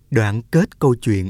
Đoạn kết câu chuyện.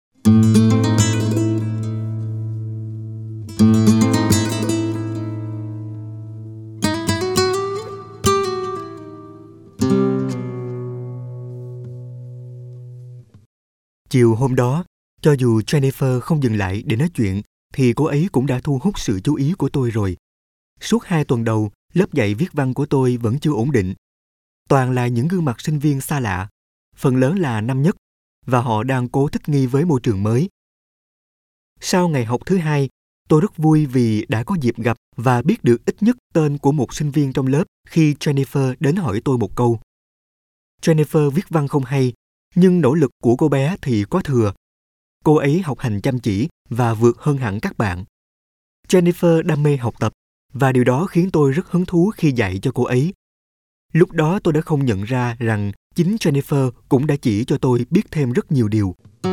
Chiều hôm đó, cho dù Jennifer không dừng lại để nói chuyện, thì cô ấy cũng đã thu hút sự chú ý của tôi rồi. Suốt 2 tuần đầu, lớp dạy viết văn của tôi vẫn chưa ổn định. Toàn là những gương mặt sinh viên xa lạ, phần lớn là năm nhất, và họ đang cố thích nghi với môi trường mới. Sau ngày học thứ 2, tôi rất vui vì đã có dịp gặp và biết được ít nhất tên của một sinh viên trong lớp khi Jennifer đến hỏi tôi một câu. Jennifer viết văn không hay, nhưng nỗ lực của cô bé thì có thừa. Cô ấy học hành chăm chỉ và vượt hơn hẳn các bạn. Jennifer đam mê học tập, và điều đó khiến tôi rất hứng thú khi dạy cho cô ấy. Lúc đó tôi đã không nhận ra rằng chính Jennifer cũng đã chỉ cho tôi biết thêm rất nhiều điều.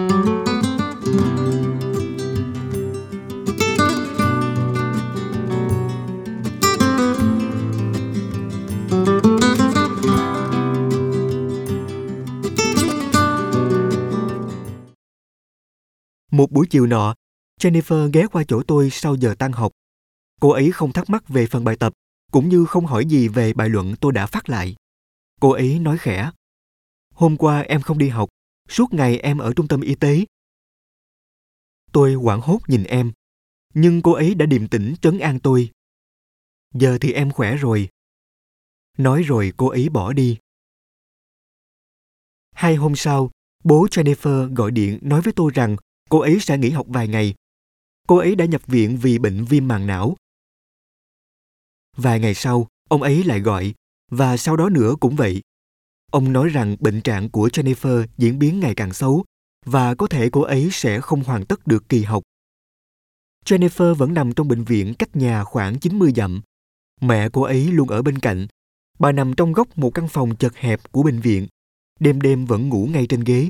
Một buổi chiều nọ, Jennifer ghé qua chỗ tôi sau giờ tan học. Cô ấy không thắc mắc về phần bài tập, cũng như không hỏi gì về bài luận tôi đã phát lại. Cô ấy nói khẽ: "Hôm qua em không đi học, suốt ngày em ở trung tâm y tế." Tôi hoảng hốt nhìn em, nhưng cô ấy đã điềm tĩnh trấn an tôi. "Giờ thì em khỏe rồi." Nói rồi cô ấy bỏ đi. 2 hôm sau, bố Jennifer gọi điện nói với tôi rằng cô ấy sẽ nghỉ học vài ngày. Cô ấy đã nhập viện vì bệnh viêm màng não. Vài ngày sau, ông ấy lại gọi, và sau đó nữa cũng vậy. Ông nói rằng bệnh trạng của Jennifer diễn biến ngày càng xấu, và có thể cô ấy sẽ không hoàn tất được kỳ học. Jennifer vẫn nằm trong bệnh viện cách nhà khoảng 90 dặm. Mẹ cô ấy luôn ở bên cạnh. Bà nằm trong góc một căn phòng chật hẹp của bệnh viện, đêm đêm vẫn ngủ ngay trên ghế.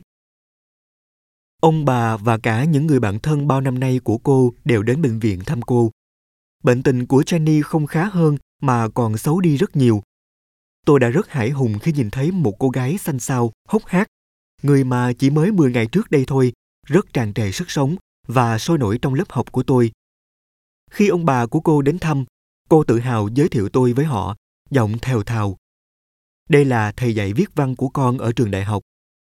Ông bà và cả những người bạn thân bao năm nay của cô đều đến bệnh viện thăm cô. Bệnh tình của Jenny không khá hơn mà còn xấu đi rất nhiều. Tôi đã rất hãi hùng khi nhìn thấy một cô gái xanh xao, hốc hác, người mà chỉ mới 10 ngày trước đây thôi, rất tràn trề sức sống và sôi nổi trong lớp học của tôi. Khi ông bà của cô đến thăm, cô tự hào giới thiệu tôi với họ, giọng thều thào: "Đây là thầy dạy viết văn của con ở trường đại học."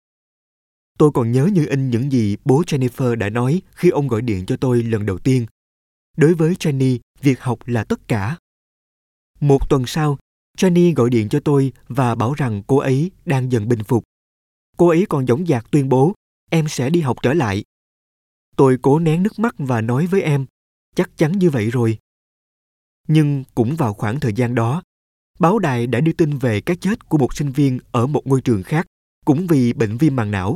Tôi còn nhớ như in những gì bố Jennifer đã nói khi ông gọi điện cho tôi lần đầu tiên. Đối với Jenny, việc học là tất cả. 1 tuần sau, Jenny gọi điện cho tôi và bảo rằng cô ấy đang dần bình phục. Cô ấy còn dõng dạc tuyên bố, em sẽ đi học trở lại. Tôi cố nén nước mắt và nói với em, chắc chắn như vậy rồi. Nhưng cũng vào khoảng thời gian đó, báo đài đã đưa tin về cái chết của một sinh viên ở một ngôi trường khác, cũng vì bệnh viêm màng não.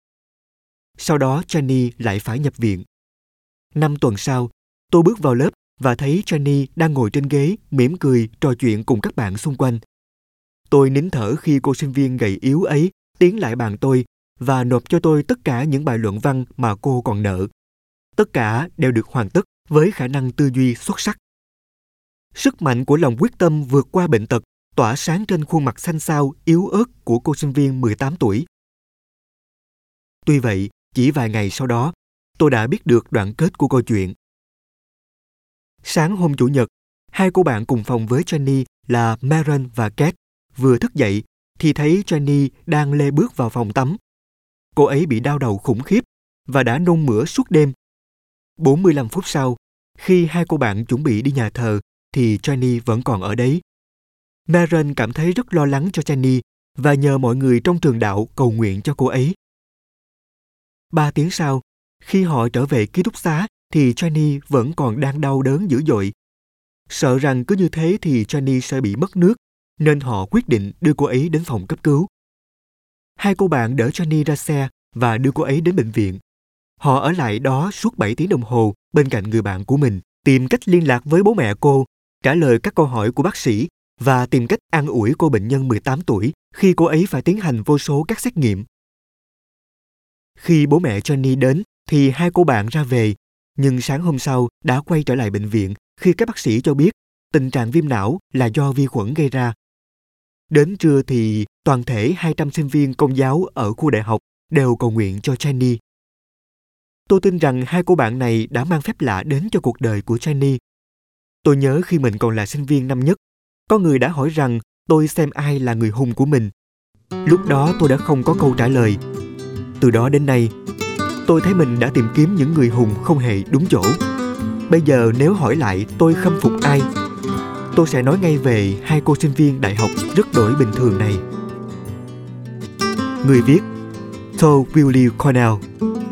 Sau đó Jenny lại phải nhập viện. 5 tuần sau, tôi bước vào lớp và thấy Jenny đang ngồi trên ghế, mỉm cười, trò chuyện cùng các bạn xung quanh. Tôi nín thở khi cô sinh viên gầy yếu ấy tiến lại bàn tôi và nộp cho tôi tất cả những bài luận văn mà cô còn nợ. Tất cả đều được hoàn tất với khả năng tư duy xuất sắc. Sức mạnh của lòng quyết tâm vượt qua bệnh tật tỏa sáng trên khuôn mặt xanh xao, yếu ớt của cô sinh viên 18 tuổi. Tuy vậy, chỉ vài ngày sau đó, tôi đã biết được đoạn kết của câu chuyện. Sáng hôm Chủ nhật, 2 cô bạn cùng phòng với Jenny là Maren và Kate vừa thức dậy thì thấy Jenny đang lê bước vào phòng tắm. Cô ấy bị đau đầu khủng khiếp và đã nôn mửa suốt đêm. 45 phút sau, khi 2 cô bạn chuẩn bị đi nhà thờ thì Jenny vẫn còn ở đấy. Maren cảm thấy rất lo lắng cho Jenny và nhờ mọi người trong trường đạo cầu nguyện cho cô ấy. 3 tiếng sau, khi họ trở về ký túc xá thì Jenny vẫn còn đang đau đớn dữ dội. Sợ rằng cứ như thế thì Jenny sẽ bị mất nước, nên họ quyết định đưa cô ấy đến phòng cấp cứu. 2 cô bạn đỡ Jenny ra xe và đưa cô ấy đến bệnh viện. Họ ở lại đó suốt 7 tiếng đồng hồ bên cạnh người bạn của mình, tìm cách liên lạc với bố mẹ cô, trả lời các câu hỏi của bác sĩ và tìm cách an ủi cô bệnh nhân 18 tuổi khi cô ấy phải tiến hành vô số các xét nghiệm. Khi bố mẹ Jenny đến thì 2 cô bạn ra về, nhưng sáng hôm sau đã quay trở lại bệnh viện khi các bác sĩ cho biết tình trạng viêm não là do vi khuẩn gây ra. Đến trưa thì toàn thể 200 sinh viên công giáo ở khu đại học đều cầu nguyện cho Jenny. Tôi tin rằng hai cô bạn này đã mang phép lạ đến cho cuộc đời của Jenny. Tôi nhớ khi mình còn là sinh viên năm nhất, có người đã hỏi rằng tôi xem ai là người hùng của mình. Lúc đó tôi đã không có câu trả lời. Từ đó đến nay, tôi thấy mình đã tìm kiếm những người hùng không hề đúng chỗ. Bây giờ nếu hỏi lại tôi khâm phục ai, tôi sẽ nói ngay về hai cô sinh viên đại học rất đổi bình thường này. Người viết: Todd Willie Cornell.